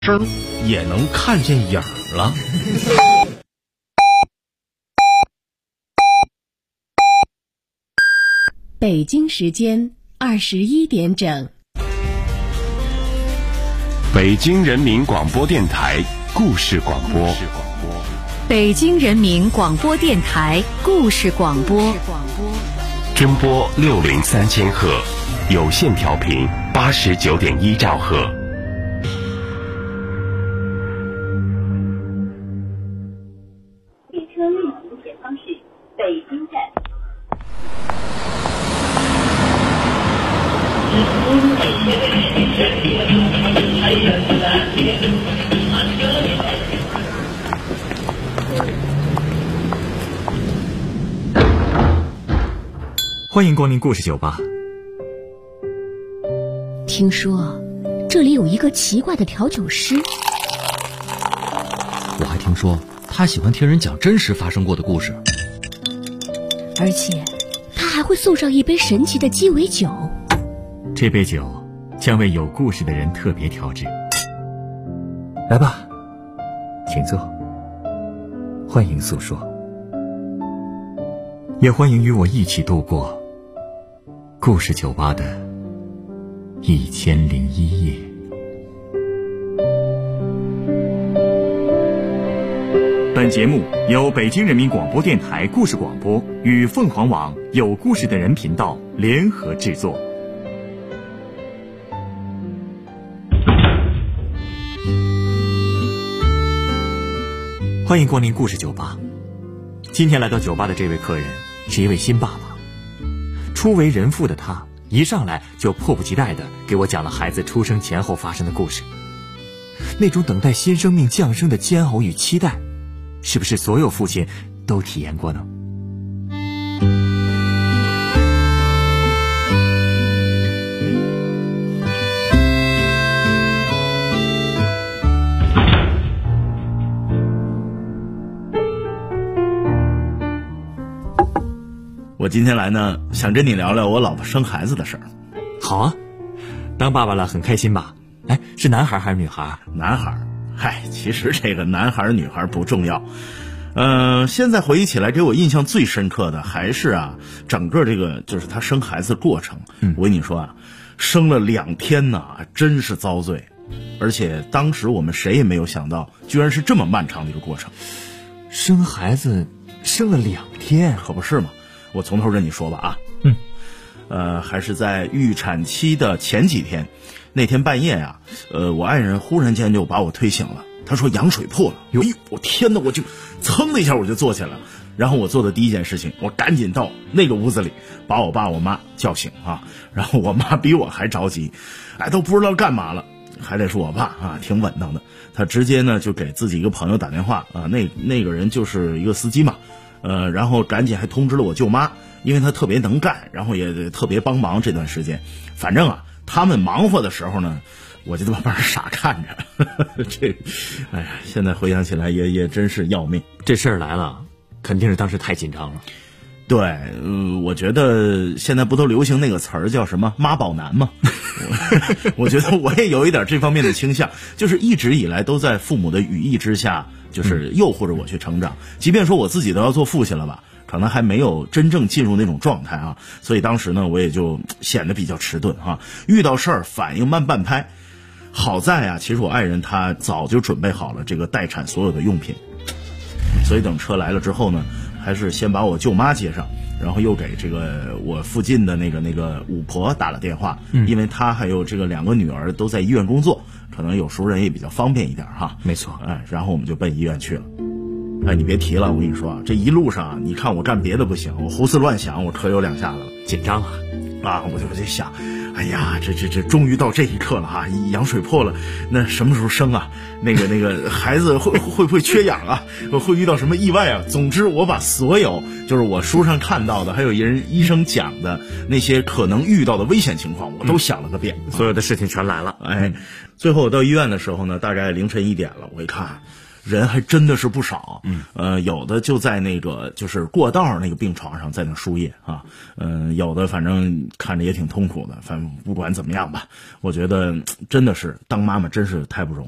声也能看见影儿了。 北京时间21点整。 北京人民广播电台故事广播。 北京人民广播电台故事广播。 中波603千赫，有线调频89.1兆赫。 列车运行前方是北京站。 欢迎光临故事酒吧。 听说这里有一个奇怪的调酒师， 我还听说他喜欢听人讲真实发生过的故事， 而且他还会送上一杯神奇的鸡尾酒。 这杯酒将为有故事的人特别调制。来吧，请坐，欢迎诉说，也欢迎与我一起度过故事酒吧的1001夜。本节目由北京人民广播电台故事广播与凤凰网有故事的人频道联合制作。欢迎光临故事酒吧。今天来到酒吧的这位客人是一位新爸爸。初为人父的他一上来就迫不及待地给我讲了孩子出生前后发生的故事。那种等待新生命降生的煎熬与期待，是不是所有父亲都体验过呢？ 我今天来呢，想跟你聊聊我老婆生孩子的事儿。 好啊，当爸爸了很开心吧？哎，是男孩还是女孩？ 男孩。嗨，其实这个男孩女孩不重要。现在回忆起来，给我印象最深刻的还是整个这个就是他生孩子过程。我跟你说生了2天呢，真是遭罪。而且当时我们谁也没有想到，居然是这么漫长的一个过程。 生孩子生了2天， 可不是嘛？我从头跟你说吧还是在预产期的前几天，那天半夜我爱人忽然间就把我推醒了，他说羊水破了。我天哪，我就噌的一下我就坐起来了。然后我做的第一件事情，我赶紧到那个屋子里把我爸我妈叫醒然后我妈比我还着急，都不知道干嘛了。还得是我爸挺稳当的，他直接呢就给自己一个朋友打电话那个人就是一个司机嘛。然后赶紧还通知了我舅妈，因为她特别能干，然后也特别帮忙这段时间。反正他们忙活的时候呢，我就在旁边傻看着。现在回想起来也真是要命。 这事儿来了，肯定是当时太紧张了。 对，我觉得现在不都流行那个词儿叫什么妈宝男吗？我觉得我也有一点这方面的倾向，就是一直以来都在父母的羽翼之下，就是诱惑着我去成长。即便说我自己都要做父亲了吧，可能还没有真正进入那种状态所以当时呢，我也就显得比较迟钝遇到事儿反应慢半拍。好在其实我爱人她早就准备好了这个待产所有的用品，所以等车来了之后呢，还是先把我舅妈接上，然后又给这个我附近的那个五婆打了电话，因为她还有这个2个女儿都在医院工作，可能有熟人也比较方便一点没错。 然后我们就奔医院去了。你别提了，我跟你说这一路上你看我干别的不行，我胡思乱想，我可有2下子了。 紧张我就想，哎呀，这终于到这一刻了羊水破了，那什么时候生那个孩子会不会缺氧会遇到什么意外总之我把所有就是我书上看到的，还有医生讲的那些可能遇到的危险情况，我都想了个遍， 所有的事情全来了。 最后我到医院的时候呢，大概凌晨1点了，我一看人还真的是不少，有的就在那个就是过道那个病床上在那输液有的反正看着也挺痛苦的。反正不管怎么样吧，我觉得真的是当妈妈真是太不容易了。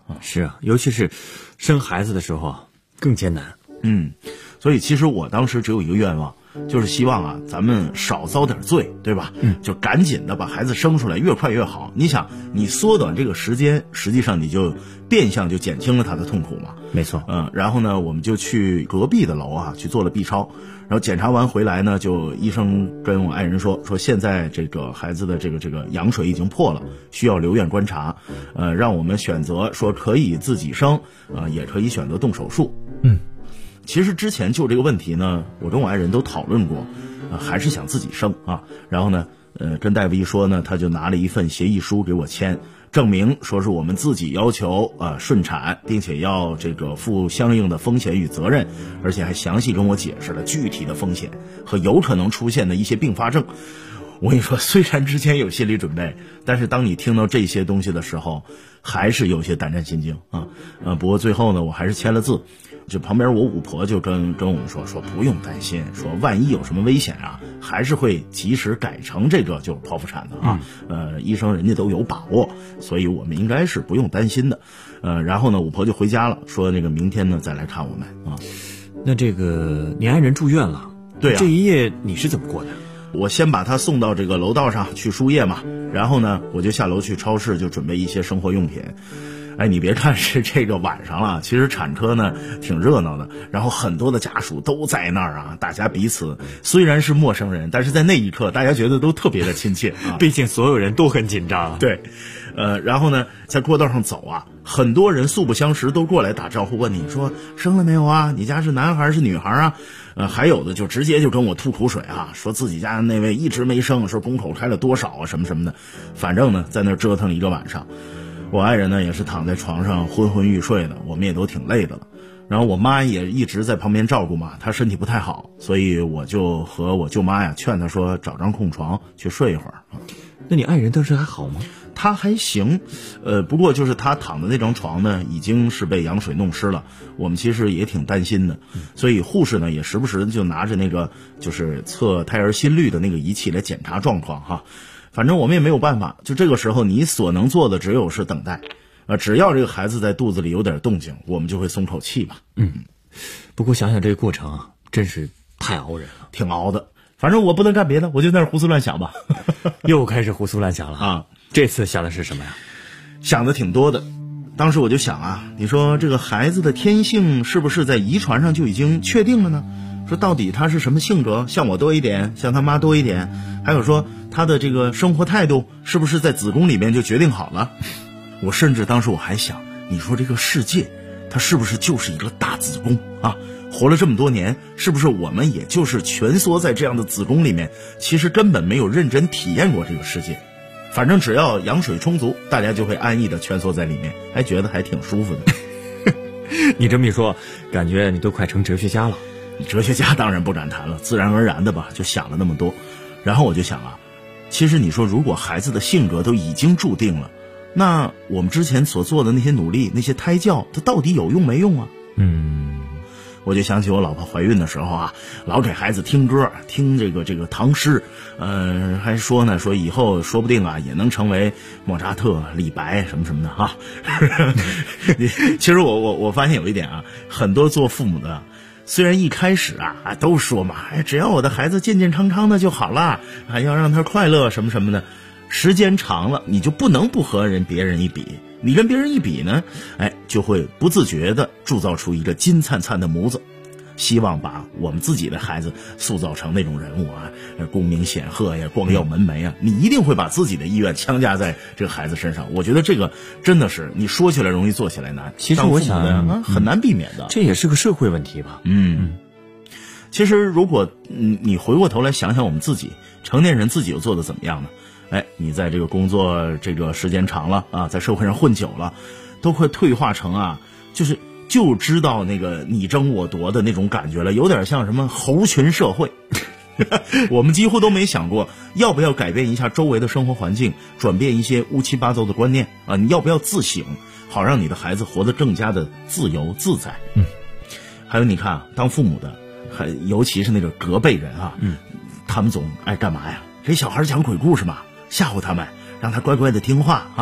是啊，尤其是生孩子的时候更艰难。 所以其实我当时只有一个愿望，就是希望啊，咱们少遭点罪，对吧？就赶紧的把孩子生出来，越快越好。你想，你缩短这个时间，实际上你就变相就减轻了他的痛苦嘛。 没错。 然后呢，我们就去隔壁的楼啊去做了 B 超，然后检查完回来呢，就医生跟我爱人说现在这个孩子的这个羊水已经破了，需要留院观察，让我们选择说可以自己生，也可以选择动手术。其实之前就这个问题呢，我跟我爱人都讨论过，还是想自己生啊。然后呢，跟大夫一说呢，他就拿了一份协议书给我签，证明说是我们自己要求顺产，并且要这个负相应的风险与责任，而且还详细跟我解释了具体的风险和有可能出现的一些并发症。我跟你说，虽然之前有心理准备，但是当你听到这些东西的时候，还是有些胆战心惊啊。不过最后呢，我还是签了字。就旁边我五婆就跟我们说不用担心，说万一有什么危险啊，还是会及时改成这个就是剖腹产的啊。医生人家都有把握，所以我们应该是不用担心的。然后呢，五婆就回家了，说那个明天呢再来看我们啊。 那这个你爱人住院了， 对啊， 这一夜你是怎么过的？ 我先把他送到这个楼道上去输液嘛，然后呢，我就下楼去超市就准备一些生活用品。你别看是这个晚上了，其实产科呢挺热闹的，然后很多的家属都在那儿啊，大家彼此虽然是陌生人，但是在那一刻大家觉得都特别的亲切啊， 毕竟所有人都很紧张。 对，然后呢，在过道上走啊，很多人素不相识都过来打招呼，问你说生了没有啊？你家是男孩是女孩啊？还有的就直接就跟我吐苦水啊，说自己家那位一直没生，说宫口开了多少啊，什么什么的，反正呢在那折腾一个晚上。我爱人呢也是躺在床上昏昏欲睡的，我们也都挺累的了。然后我妈也一直在旁边照顾嘛，她身体不太好，所以我就和我舅妈呀劝她说找张空床去睡一会儿。 那你爱人当时还好吗？ 她还行，不过就是她躺的那张床呢已经是被羊水弄湿了，我们其实也挺担心的，所以护士呢也时不时就拿着那个就是测胎儿心率的那个仪器来检查状况哈。反正我们也没有办法，就这个时候你所能做的只有是等待，只要这个孩子在肚子里有点动静，我们就会松口气吧。 不过想想这个过程啊，真是太熬人了， 挺熬的。反正我不能干别的，我就在那胡思乱想吧。 又开始胡思乱想了啊！ 这次想的是什么呀？ 想的挺多的。当时我就想啊，你说这个孩子的天性是不是在遗传上就已经确定了呢？说到底他是什么性格，像我多一点，像他妈多一点，还有说他的这个生活态度是不是在子宫里面就决定好了？我甚至当时我还想，你说这个世界它是不是就是一个大子宫啊？活了这么多年，是不是我们也就是蜷缩在这样的子宫里面，其实根本没有认真体验过这个世界。反正只要羊水充足，大家就会安逸的蜷缩在里面，还觉得还挺舒服的。 你这么一说，感觉你都快成哲学家了。 哲学家当然不敢谈了，自然而然的吧，就想了那么多。然后我就想啊，其实你说如果孩子的性格都已经注定了，那我们之前所做的那些努力，那些胎教，它到底有用没用啊？我就想起我老婆怀孕的时候啊，老给孩子听歌，听这个唐诗，还说呢，说以后说不定啊也能成为莫扎特、李白什么什么的哈。其实我发现有一点啊，很多做父母的，虽然一开始啊都说嘛，只要我的孩子健健康康的就好了，要让他快乐什么什么的，时间长了，你就不能不和别人一比。你跟别人一比呢，就会不自觉地铸造出一个金灿灿的模子，希望把我们自己的孩子塑造成那种人物啊，功名显赫呀，光耀门楣啊，你一定会把自己的意愿强加在这个孩子身上。我觉得这个真的是你说起来容易做起来难， 其实我想很难避免的， 这也是个社会问题吧。 其实如果你回过头来想想我们自己成年人自己又做的怎么样呢？你在这个工作这个时间长了啊，在社会上混久了，都快退化成啊，就知道那个你争我夺的那种感觉了，有点像什么猴群社会。我们几乎都没想过要不要改变一下周围的生活环境，转变一些乌七八糟的观念啊，你要不要自省，好让你的孩子活得更加的自由自在。还有你看啊，当父母的尤其是那个隔辈人啊，他们总爱干嘛呀？给小孩讲鬼故事嘛，吓唬他们，让他乖乖的听话啊。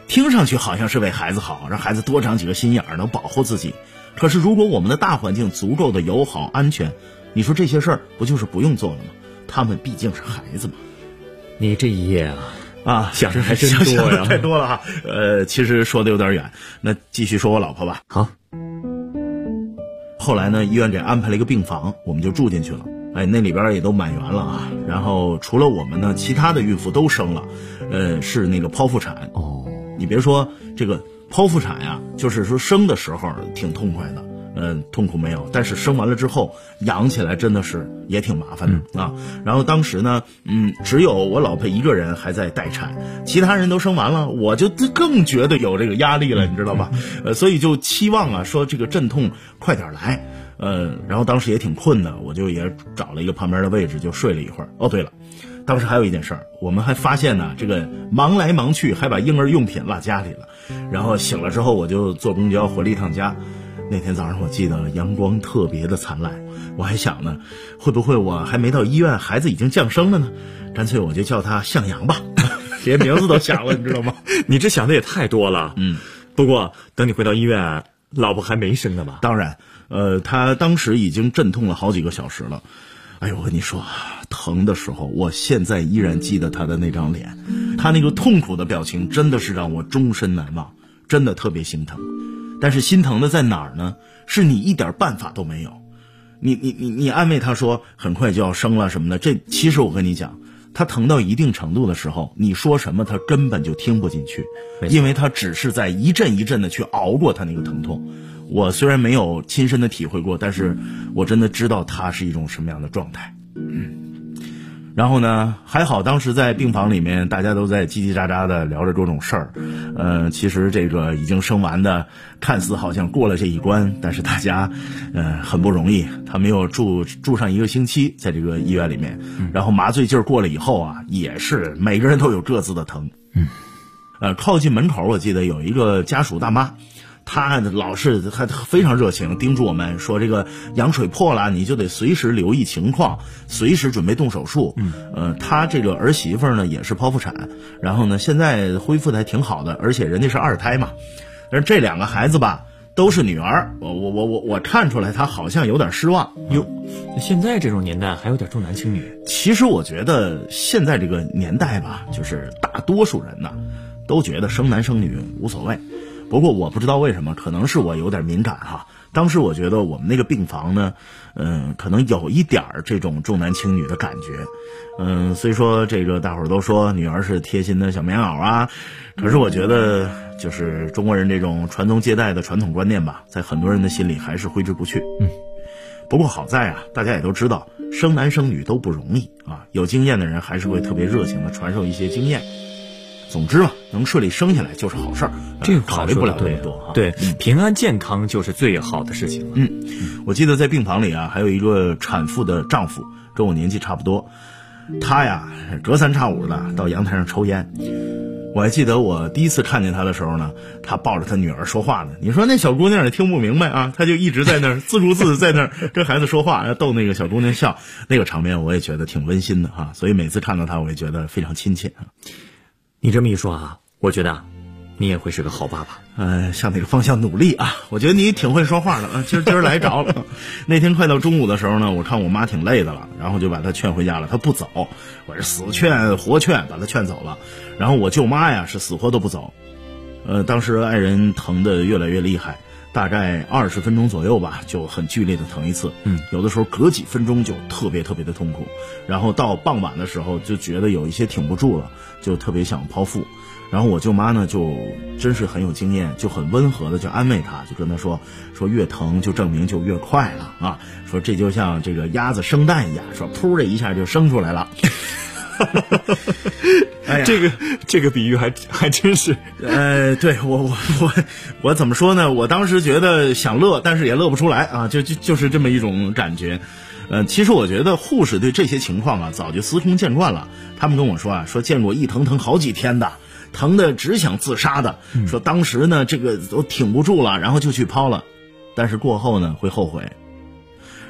听上去好像是为孩子好，让孩子多长几个心眼儿，能保护自己。可是如果我们的大环境足够的友好安全，你说这些事儿不就是不用做了吗？他们毕竟是孩子嘛。 你这一页想的还真多呀， 太多了哈。其实说的有点远，那继续说我老婆吧。 好。 后来呢，医院给安排了一个病房，我们就住进去了。那里边也都满员了啊。然后除了我们呢，其他的孕妇都生了，是那个剖腹产。 哦， 你别说这个剖腹产呀，就是说生的时候挺痛快的。痛苦没有，但是生完了之后养起来真的是也挺麻烦的啊。然后当时呢，只有我老婆一个人还在待产，其他人都生完了，我就更觉得有这个压力了，你知道吧？所以就期望啊，说这个阵痛快点来。然后当时也挺困的，我就也找了一个旁边的位置就睡了一会儿。哦，对了，当时还有一件事儿，我们还发现呢，这个忙来忙去还把婴儿用品落家里了。然后醒了之后，我就坐公交回了一趟家。那天早上我记得阳光特别的灿烂，我还想呢，会不会我还没到医院，孩子已经降生了呢？干脆我就叫他向阳吧，连名字都想了，你知道吗？ 你这想的也太多了。不过等你回到医院，老婆还没生呢吧？ 当然，她当时已经阵痛了好几个小时了。哎呦，我跟你说，疼的时候，我现在依然记得她的那张脸，她那个痛苦的表情真的是让我终身难忘，真的特别心疼。但是心疼的在哪儿呢？是你一点办法都没有。你安慰他说很快就要生了什么的，这其实我跟你讲，他疼到一定程度的时候，你说什么他根本就听不进去，因为他只是在一阵一阵的去熬过他那个疼痛。我虽然没有亲身的体会过，但是我真的知道他是一种什么样的状态。然后呢，还好当时在病房里面大家都在叽叽喳喳的聊着各种事儿。其实这个已经生完的看似好像过了这一关，但是大家很不容易，他们又住上1个星期在这个医院里面。然后麻醉劲儿过了以后啊，也是每个人都有各自的疼。靠近门口我记得有一个家属大妈，他老是还非常热情，叮嘱我们说这个羊水破了，你就得随时留意情况，随时准备动手术。他这个儿媳妇呢也是剖腹产，然后呢现在恢复的还挺好的，而且人家是2胎嘛。但是这2个孩子吧都是女儿，我看出来他好像有点失望。 哟，现在这种年代还有点重男轻女。 其实我觉得现在这个年代吧，就是大多数人呢都觉得生男生女无所谓。不过我不知道为什么，可能是我有点敏感哈。当时我觉得我们那个病房呢，可能有一点这种重男轻女的感觉。虽说这个大伙儿都说女儿是贴心的小棉袄啊，可是我觉得就是中国人这种传宗接代的传统观念吧，在很多人的心里还是挥之不去。不过好在啊，大家也都知道，生男生女都不容易啊，有经验的人还是会特别热情的传授一些经验。总之嘛，能顺利生下来就是好事儿， 这个考虑不了那么多哈。 对，平安健康就是最好的事情了。 我记得在病房里啊，还有一个产妇的丈夫，跟我年纪差不多，他呀隔三差五的到阳台上抽烟。我还记得我第一次看见他的时候呢，他抱着他女儿说话呢。你说那小姑娘也听不明白啊，他就一直在那儿自顾自在那儿跟孩子说话，逗那个小姑娘笑，那个场面我也觉得挺温馨的哈。所以每次看到他，我也觉得非常亲切啊。 你这么一说啊，我觉得你也会是个好爸爸。 向那个方向努力啊。我觉得你挺会说话的啊，今儿来着了。那天快到中午的时候呢，我看我妈挺累的了，然后就把她劝回家了。她不走，我是死劝活劝把她劝走了。然后我舅妈呀是死活都不走。当时爱人疼得越来越厉害，大概20分钟左右吧，就很剧烈的疼一次。有的时候隔几分钟就特别特别的痛苦。然后到傍晚的时候就觉得有一些挺不住了，就特别想剖腹。然后我舅妈呢就真是很有经验，就很温和的就安慰她，就跟她说越疼就证明就越快了啊，说这就像这个鸭子生蛋一样，说噗的一下就生出来了。 哎呀，这个比喻还真是。 对，我怎么说呢？我当时觉得想乐，但是也乐不出来啊，就是这么一种感觉。其实我觉得护士对这些情况啊早就司空见惯了。他们跟我说说见过一疼好几天的，疼的只想自杀的，说当时呢这个都挺不住了，然后就去剖了，但是过后呢会后悔。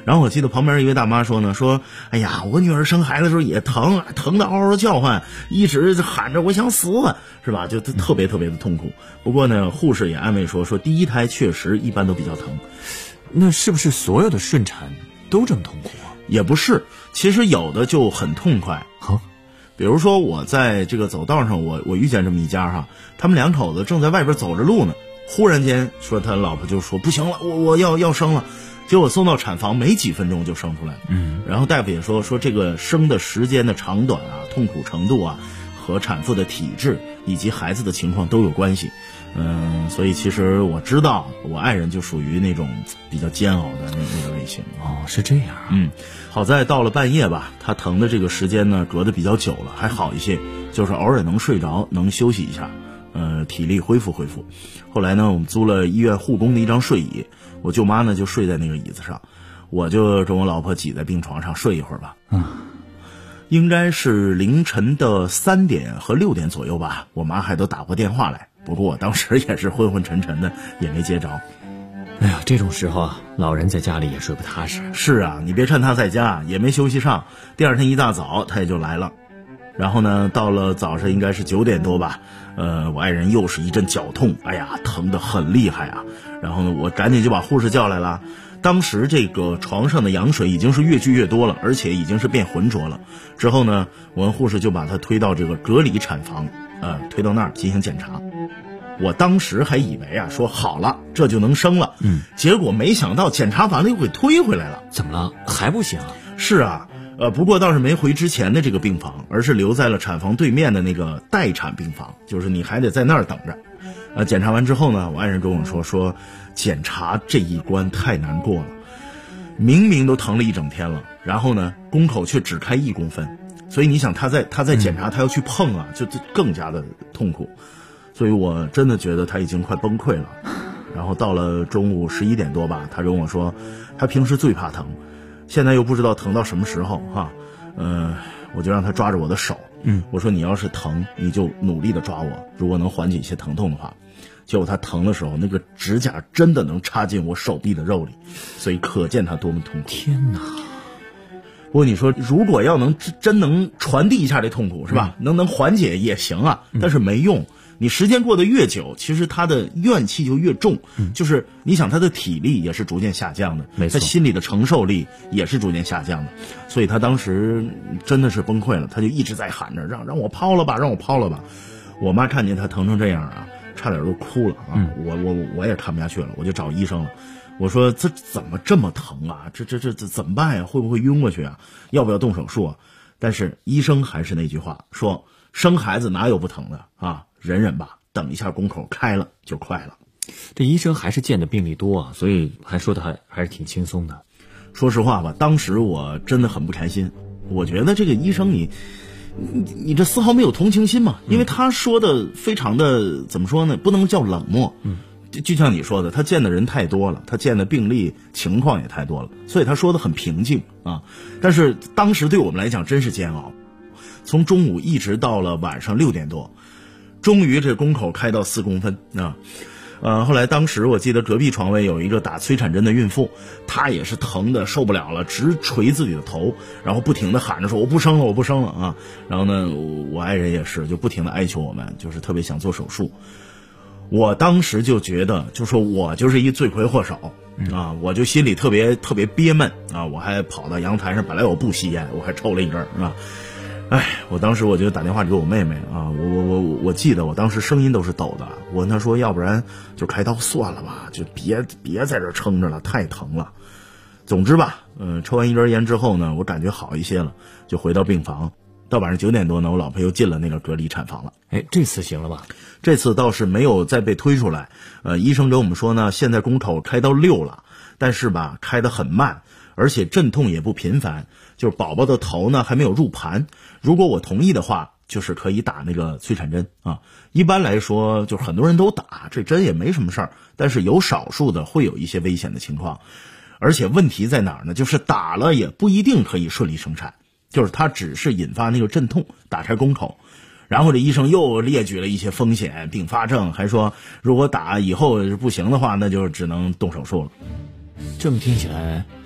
然后我记得旁边一位大妈说呢，说哎呀，我女儿生孩子的时候也疼得嗷嗷叫唤，一直喊着我想死，是吧？就特别特别的痛苦。不过呢，护士也安慰说第一胎确实一般都比较疼。 那是不是所有的顺产都这么痛苦啊？ 也不是，其实有的就很痛快。比如说我在这个走道上，我遇见这么一家哈，他们两口子正在外边走着路呢，忽然间说他老婆就说不行了，我要生了，结果送到产房没几分钟就生出来了。然后大夫也说这个生的时间的长短啊，痛苦程度啊，和产妇的体质以及孩子的情况都有关系。所以其实我知道我爱人就属于那种比较煎熬的那个类型。 是这样。 好在到了半夜吧，他疼的这个时间呢隔得比较久了，还好一些，就是偶尔能睡着，能休息一下，体力恢复。后来呢，我们租了医院护工的一张睡椅，我舅妈呢就睡在那个椅子上，我就跟我老婆挤在病床上睡一会儿吧。应该是凌晨的3点和6点左右吧，我妈还都打过电话来，不过我当时也是昏昏沉沉的，也没接着。 哎呀，这种时候啊，老人在家里也睡不踏实。 是啊，你别看他在家也没休息上，第二天一大早他也就来了。然后呢，到了早上应该是9点多吧，我爱人又是一阵绞痛，哎呀，疼得很厉害啊。然后呢，我赶紧就把护士叫来了。当时这个床上的羊水已经是越聚越多了，而且已经是变浑浊了。之后呢，我们护士就把他推到这个隔离产房，推到那儿进行检查。我当时还以为啊，说好了这就能生了，结果没想到检查完了又给推回来了。 怎么了？还不行啊？ 是啊，不过倒是没回之前的这个病房，而是留在了产房对面的那个待产病房，就是你还得在那儿等着。检查完之后呢，我爱人跟我说检查这一关太难过了，明明都疼了一整天了，然后呢宫口却只开1公分，所以你想他在检查，他要去碰啊，就更加的痛苦。所以我真的觉得他已经快崩溃了。然后到了中午11点多吧，他跟我说他平时最怕疼，现在又不知道疼到什么时候哈。我就让他抓着我的手，我说你要是疼你就努力的抓我，如果能缓解一些疼痛的话。结果他疼的时候，那个指甲真的能插进我手臂的肉里，所以可见他多么痛苦。 天哪！ 不过你说如果要能真能传递一下这痛苦是吧，能缓解也行啊，但是没用。你时间过得越久，其实他的怨气就越重，就是你想他的体力也是逐渐下降的， 没错， 他心理的承受力也是逐渐下降的，所以他当时真的是崩溃了，他就一直在喊着让我抛了吧，让我抛了吧。我妈看见他疼成这样啊，差点都哭了啊。我也看不下去了，我就找医生了。我说这怎么这么疼啊？这怎么办呀？会不会晕过去啊？要不要动手术啊？但是医生还是那句话，说生孩子哪有不疼的啊？忍忍吧，等一下宫口开了就快了。 这医生还是见的病例多啊，所以还说的还是挺轻松的。 说实话吧，当时我真的很不开心，我觉得这个医生你这丝毫没有同情心嘛，因为他说的非常的怎么说呢，不能叫冷漠，就像你说的，他见的人太多了，他见的病例情况也太多了，所以他说的很平静啊。但是当时对我们来讲真是煎熬，从中午一直到了晚上6点多，终于这宫口开到4公分啊。后来当时我记得隔壁床位有一个打催产针的孕妇，她也是疼的受不了了，直捶自己的头，然后不停的喊着说我不生了啊。然后呢，我爱人也是就不停的哀求我们，就是特别想做手术。我当时就觉得就说我就是一罪魁祸首啊，我就心里特别憋闷啊。我还跑到阳台上，本来我不吸烟，我还抽了一根啊。我当时我就打电话给我妹妹啊，我记得我当时声音都是抖的，我跟她说要不然就开刀算了吧，就别在这撑着了，太疼了。总之吧，抽完一根烟之后呢，我感觉好一些了，就回到病房。到晚上9点多呢，我老婆又进了那个隔离产房了。 这次行了吧？ 这次倒是没有再被推出来。医生跟我们说呢，现在宫口开到6了，但是吧，开得很慢，而且阵痛也不频繁，就是宝宝的头呢还没有入盘。如果我同意的话，就是可以打那个催产针啊。一般来说，就是很多人都打，这针也没什么事儿，但是有少数的会有一些危险的情况。而且问题在哪儿呢？就是打了也不一定可以顺利生产，就是它只是引发那个阵痛，打开宫口。然后这医生又列举了一些风险并发症，还说如果打以后不行的话，那就只能动手术了。 这么听起来，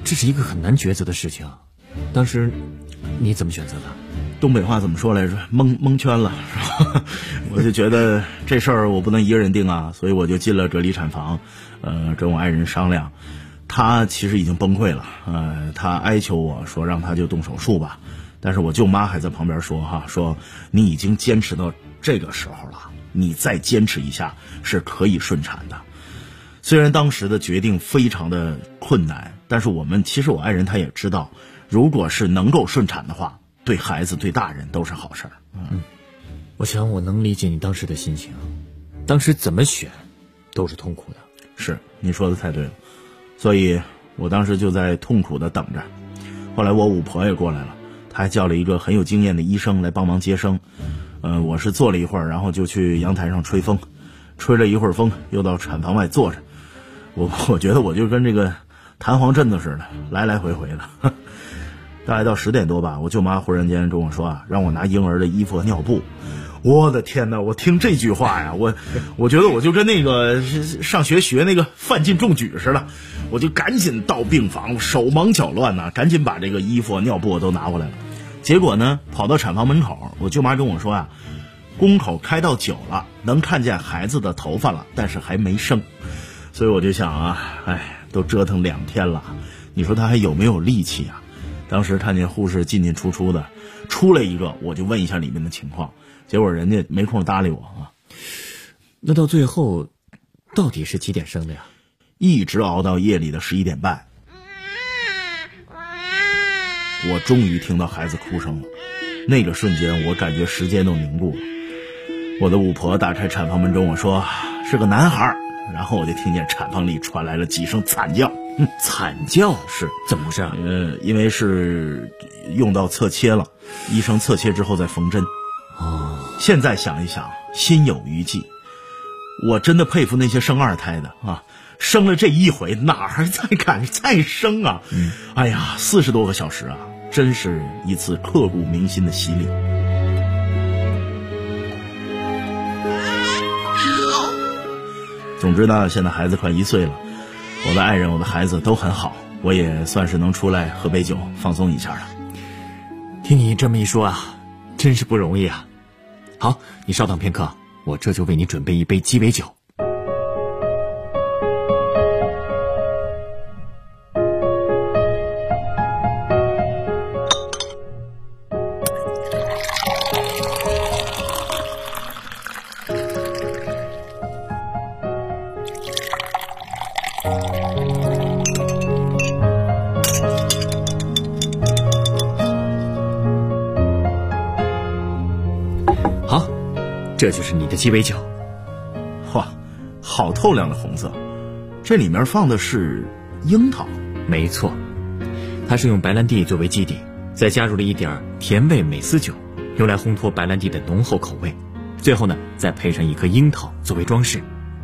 这是一个很难抉择的事情，当时你怎么选择的？ 东北话怎么说来着？蒙圈了，是吧？我就觉得这事儿我不能一个人定啊，所以我就进了隔离产房，跟我爱人商量，他其实已经崩溃了，他哀求我说让他就动手术吧，但是我舅妈还在旁边说你已经坚持到这个时候了，你再坚持一下是可以顺产的。虽然当时的决定非常的困难，但是其实我爱人他也知道，如果是能够顺产的话，对孩子对大人都是好事儿。 我想我能理解你当时的心情，当时怎么选都是痛苦的。 是，你说的太对了，所以我当时就在痛苦的等着。后来我五婆也过来了，她还叫了一个很有经验的医生来帮忙接生。我是坐了一会儿，然后就去阳台上吹风，吹了一会儿风，又到产房外坐着。我觉得我就跟这个弹簧阵子似的，来来回回的。大概到10点多吧，我舅妈忽然间跟我说让我拿婴儿的衣服和尿布。我的天哪，我听这句话呀，我觉得我就跟那个上学学那个范进中举似的，我就赶紧到病房，手忙脚乱呐，赶紧把这个衣服尿布都拿过来了。结果呢，跑到产房门口，我舅妈跟我说宫口开到9了，能看见孩子的头发了，但是还没生。所以我就想都折腾2天了，你说他还有没有力气啊？当时看见护士进进出出的，出来一个我就问一下里面的情况，结果人家没空搭理我啊。 那到最后到底是几点生的呀？ 一直熬到夜里的11点半，我终于听到孩子哭声了。那个瞬间我感觉时间都凝固了。我的五婆打开产房门跟我说是个男孩，然后我就听见产房里传来了几声惨叫。 惨叫？ 是怎么回事？ 因为是用到侧切了，医生侧切之后再缝针。现在想一想心有余悸，我真的佩服那些生2胎的生了这一回哪还再敢再生啊！40多个小时啊，真是一次刻骨铭心的洗礼。总之呢，现在孩子快1岁了，我的爱人我的孩子都很好，我也算是能出来喝杯酒放松一下了。 听你这么一说真是不容易啊。好，你稍等片刻，我这就为你准备一杯鸡尾酒。好，这就是你的鸡尾酒。 哇，好透亮的红色，这里面放的是樱桃。 没错，它是用白兰地作为基底，再加入了一点甜味美思酒，用来烘托白兰地的浓厚口味，最后呢再配上一颗樱桃作为装饰。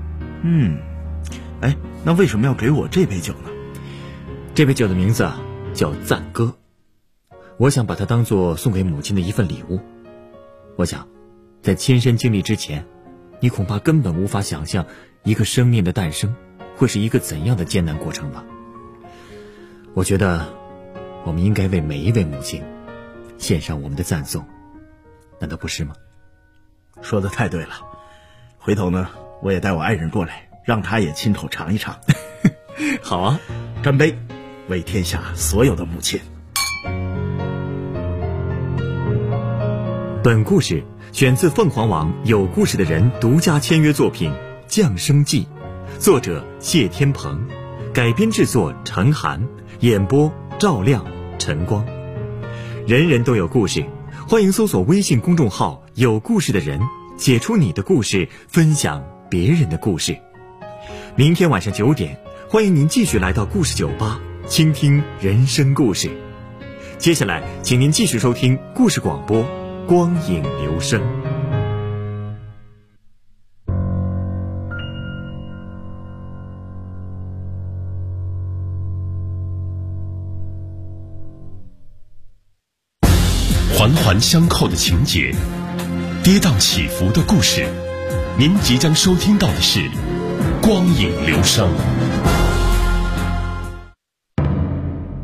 那为什么要给我这杯酒呢？ 这杯酒的名字叫赞歌，我想把它当作送给母亲的一份礼物。我想在亲身经历之前，你恐怕根本无法想象一个生命的诞生会是一个怎样的艰难过程吧。我觉得我们应该为每一位母亲献上我们的赞颂，难道不是吗？ 说得太对了，回头呢我也带我爱人过来，让他也亲口尝一尝。 好啊， 干杯，为天下所有的母亲。 本故事选自凤凰网有故事的人独家签约作品《降生记》，作者谢天鹏，改编制作陈涵，演播赵亮、陈光。人人都有故事，欢迎搜索微信公众号有故事的人，写出你的故事，分享别人的故事。明天晚上9点，欢迎您继续来到故事酒吧，倾听人生故事。接下来请您继续收听故事广播光影留声。 环环相扣的情节，跌宕起伏的故事，您即将收听到的是光影留声。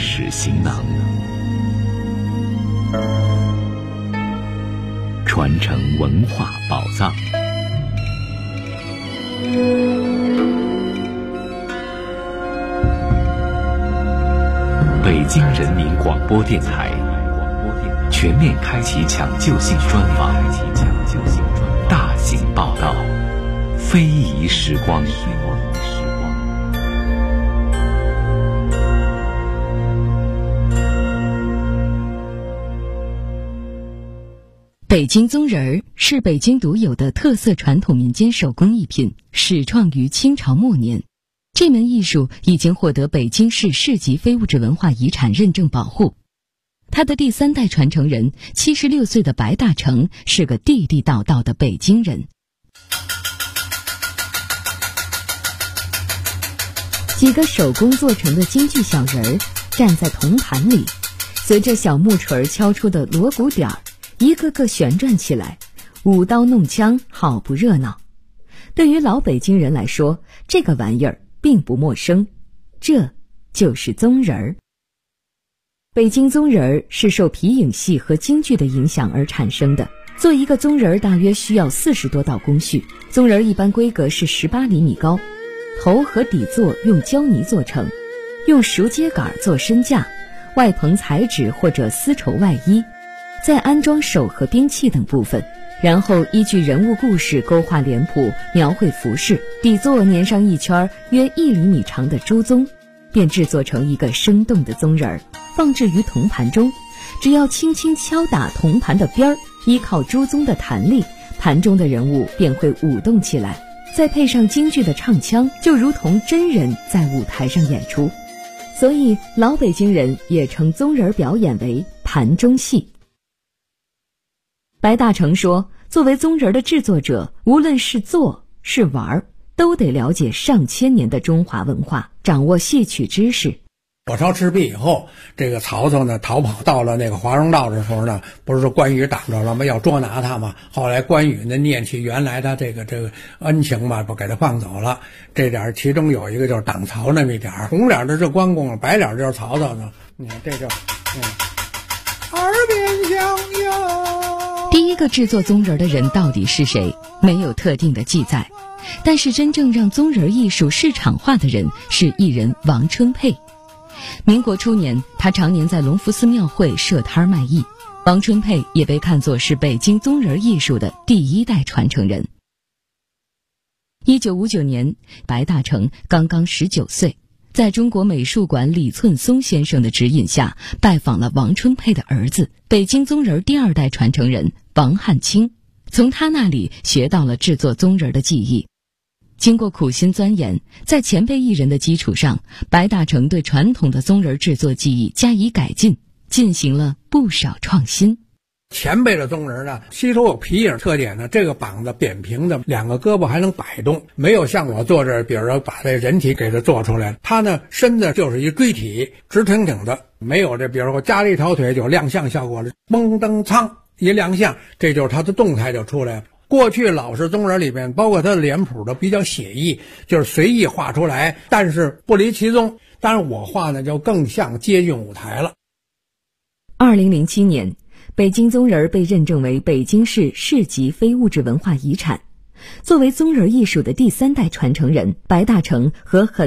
史行囊，传承文化宝藏。北京人民广播电台全面开启抢救性专访，大型报道，非遗时光。 北京宗人儿是北京独有的特色传统民间手工艺品，始创于清朝末年。这门艺术已经获得北京市市级非物质文化遗产认证保护。他的第3代传承人76岁的白大成是个地地道道的北京人。几个手工做成的京剧小人儿站在铜盘里，随着小木锤敲出的锣鼓点儿，一个个旋转起来，舞刀弄枪，好不热闹。对于老北京人来说，这个玩意儿并不陌生，这就是宗人儿。北京宗人儿是受皮影戏和京剧的影响而产生的。做一个宗人儿大约需要40多道工序。宗人儿一般规格是18厘米高，头和底座用胶泥做成，用熟秸秆做身架，外棚彩纸或者丝绸外衣，再安装手和兵器等部分，然后依据人物故事勾画脸谱，描绘服饰，底座粘上一圈约1厘米长的猪鬃，便制作成一个生动的宗人儿，放置于铜盘中。只要轻轻敲打铜盘的边儿，依靠猪鬃的弹力，盘中的人物便会舞动起来，再配上京剧的唱腔，就如同真人在舞台上演出。所以老北京人也称宗人表演为盘中戏。白大成说，作为宗人的制作者，无论是做是玩，都得了解上千年的中华文化，掌握戏曲知识。 火烧赤壁以后，这个曹操呢逃跑到了那个华容道的时候呢，不是说关羽挡着了吗？要捉拿他嘛。后来关羽呢念起原来他这个恩情嘛，不给他放走了。这点其中有一个就是挡曹那么一点，红脸的是关公，白脸就是曹操呢。你看这就耳边响哟。 第一个制作宗人的人到底是谁，没有特定的记载，但是真正让宗人艺术市场化的人是艺人王春佩。民国初年，他常年在隆福寺庙会设摊卖艺。王春佩也被看作是北京宗人艺术的第1代传承人。1959年，白大成刚刚19岁，在中国美术馆李寸松先生的指引下，拜访了王春佩的儿子，北京宗人第2代传承人王汉卿，从他那里学到了制作宗人的技艺。经过苦心钻研，在前辈艺人的基础上，白大成对传统的宗人制作技艺加以改进，进行了不少创新。 前辈的宗人呢，吸收有皮影特点呢，这个膀子扁平的，2个胳膊还能摆动，没有像我做这，比如说把这人体给它做出来，他呢身子就是一锥体，直挺挺的，没有这，比如说加了一条腿就亮相效果了，蹦蹬苍一亮相，这就是他的动态就出来了。过去老式宗人里面，包括他的脸谱都比较写意，就是随意画出来，但是不离其宗。但是我画呢，就更像接近舞台了。 2007年，北京宗人被认证为北京市市级非物质文化遗产。作为宗人艺术的第3代传承人，白大成和很